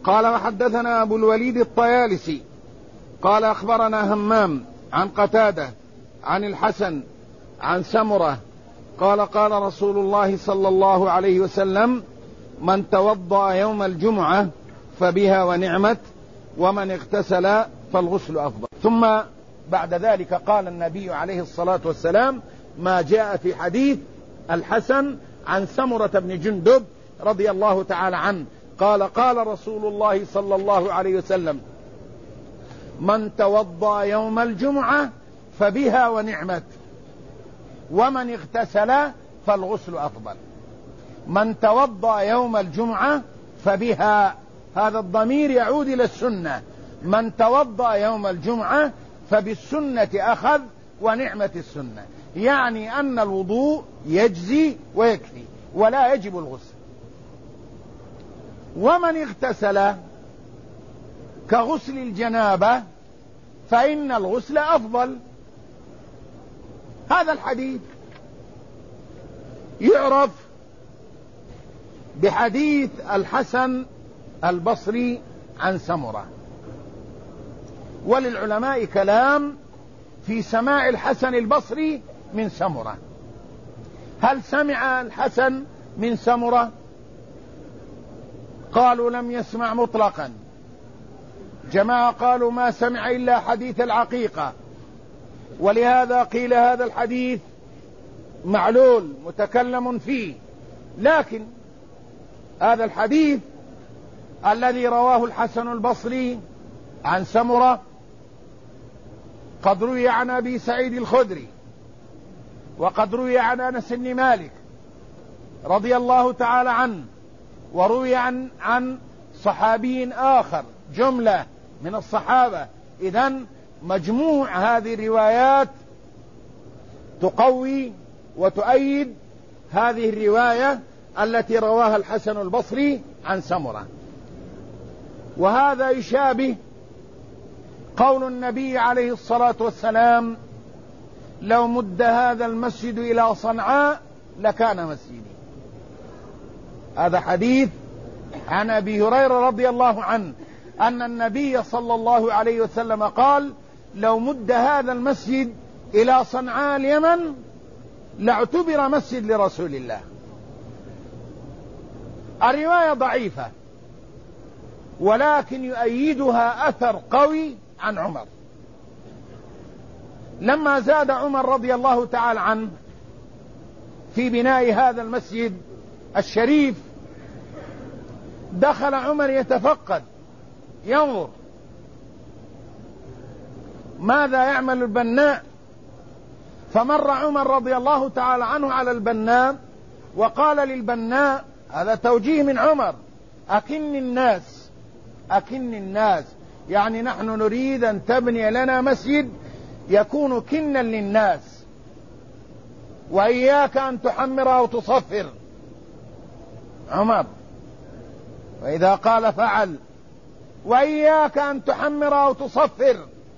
قال وحدثنا أبو الوليد الطيالسي قال أخبرنا همام عن قتادة عن الحسن عن سمرة قال قال رسول الله صلى الله عليه وسلم: من توضأ يوم الجمعة فبها ونعمت، ومن اغتسل فالغسل أفضل. ثم بعد ذلك قال النبي عليه الصلاة والسلام ما جاء في حديث الحسن عن سمرة بن جندب رضي الله تعالى عنه قال قال رسول الله صلى الله عليه وسلم: من توضأ يوم الجمعة فبها ونعمت، ومن اغتسل فالغسل أفضل. من توضأ يوم الجمعة فبها، هذا الضمير يعود إلى السنة، من توضأ يوم الجمعة فبالسنة أخذ ونعمة السنة، يعني أن الوضوء يجزي ويكفي ولا يجب الغسل. ومن اغتسل كغسل الجنابة فإن الغسل أفضل. هذا الحديث يعرف بحديث الحسن البصري عن سمرة، وللعلماء كلام في سماع الحسن البصري من سمرة. هل سمع الحسن من سمرة؟ قالوا لم يسمع مطلقا. جماعة قالوا ما سمع إلا حديث العقيقة، ولهذا قيل هذا الحديث معلول متكلم فيه. لكن هذا الحديث الذي رواه الحسن البصري عن سمرة قد روي عن أبي سعيد الخدري، وقد روي عن أنس بن مالك رضي الله تعالى عنه، وروي عن صحابي آخر، جملة من الصحابة. إذن مجموع هذه الروايات تقوي وتؤيد هذه الرواية التي رواها الحسن البصري عن سمرة. وهذا يشابه قول النبي عليه الصلاة والسلام: لو مد هذا المسجد إلى صنعاء لكان مسجدي. هذا حديث عن أبي هريرة رضي الله عنه أن النبي صلى الله عليه وسلم قال: لو مد هذا المسجد إلى صنعاء اليمن لاعتبر مسجد لرسول الله. الرواية ضعيفة، ولكن يؤيدها أثر قوي عن عمر. لما زاد عمر رضي الله تعالى عنه في بناء هذا المسجد الشريف، دخل عمر يتفقد ينظر ماذا يعمل البناء. فمر عمر رضي الله تعالى عنه على البناء وقال للبناء، هذا توجيه من عمر: أكن الناس، يعني نحن نريد أن تبني لنا مسجد يكون كنا للناس، وإياك أن تحمر أو تصفر. عمر وإذا قال فعل، وإياك أن تحمر أو تصفر،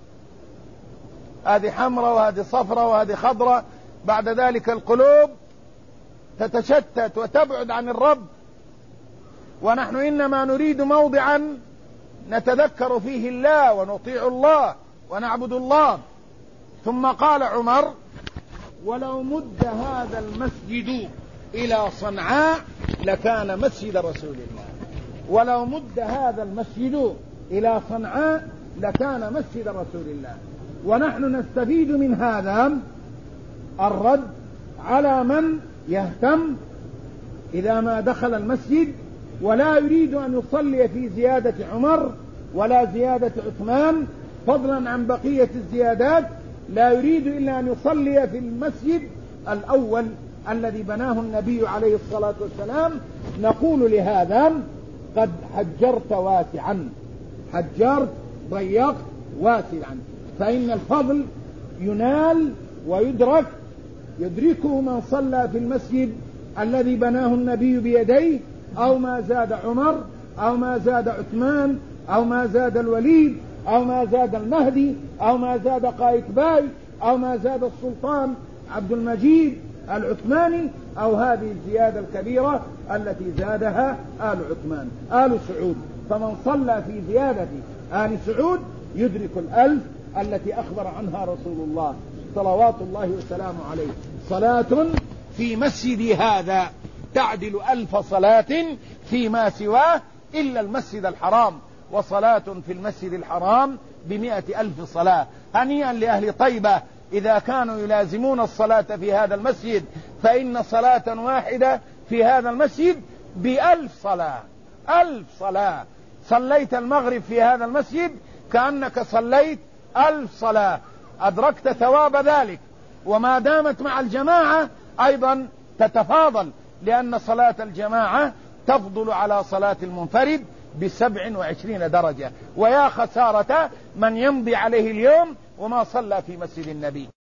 هذه حمرة وهذه صفرة وهذه خضرة. بعد ذلك القلوب تتشتت وتبعد عن الرب، ونحن إنما نريد موضعا نتذكر فيه الله ونطيع الله ونعبد الله. ثم قال عمر: ولو مد هذا المسجد إلى صنعاء لكان مسجد رسول الله. ولو مد هذا المسجد إلى صنعاء لكان مسجد رسول الله. ونحن نستفيد من هذا الرد على من يهتم إذا ما دخل المسجد ولا يريد أن يصلي في زيادة عمر ولا زيادة عثمان، فضلا عن بقية الزيادات، لا يريد إلا أن يصلي في المسجد الأول الذي بناه النبي عليه الصلاة والسلام. نقول لهذا: قد حجرت واسعا، حجرت ضيقت واسعا، فإن الفضل ينال ويدرك، يدركه من صلى في المسجد الذي بناه النبي بيديه، أو ما زاد عمر أو ما زاد عثمان أو ما زاد الوليد أو ما زاد المهدي أو ما زاد قايتباي أو ما زاد السلطان عبد المجيد العثماني، أو هذه الزيادة الكبيرة التي زادها آل عثمان آل سعود. فمن صلى في زيادة آل سعود يدرك 1000 التي أخبر عنها رسول الله صلوات الله وسلامه عليه. صلاة في مسجدي هذا تعدل 1000 صلاة فيما سواه إلا المسجد الحرام، وصلاة في المسجد الحرام ب100,000 صلاة. هنيئا لأهل طيبة إذا كانوا يلازمون الصلاة في هذا المسجد، فإن صلاة واحدة في هذا المسجد ب1000 صلاة. 1000 صلاة. صليت المغرب في هذا المسجد كأنك صليت 1000 صلاة، أدركت ثواب ذلك. وما دامت مع الجماعة أيضا تتفاضل، لأن صلاة الجماعة تفضل على صلاة المنفرد ب27 درجة. ويا خسارة من يمضي عليه اليوم وما صلى في مسجد النبي.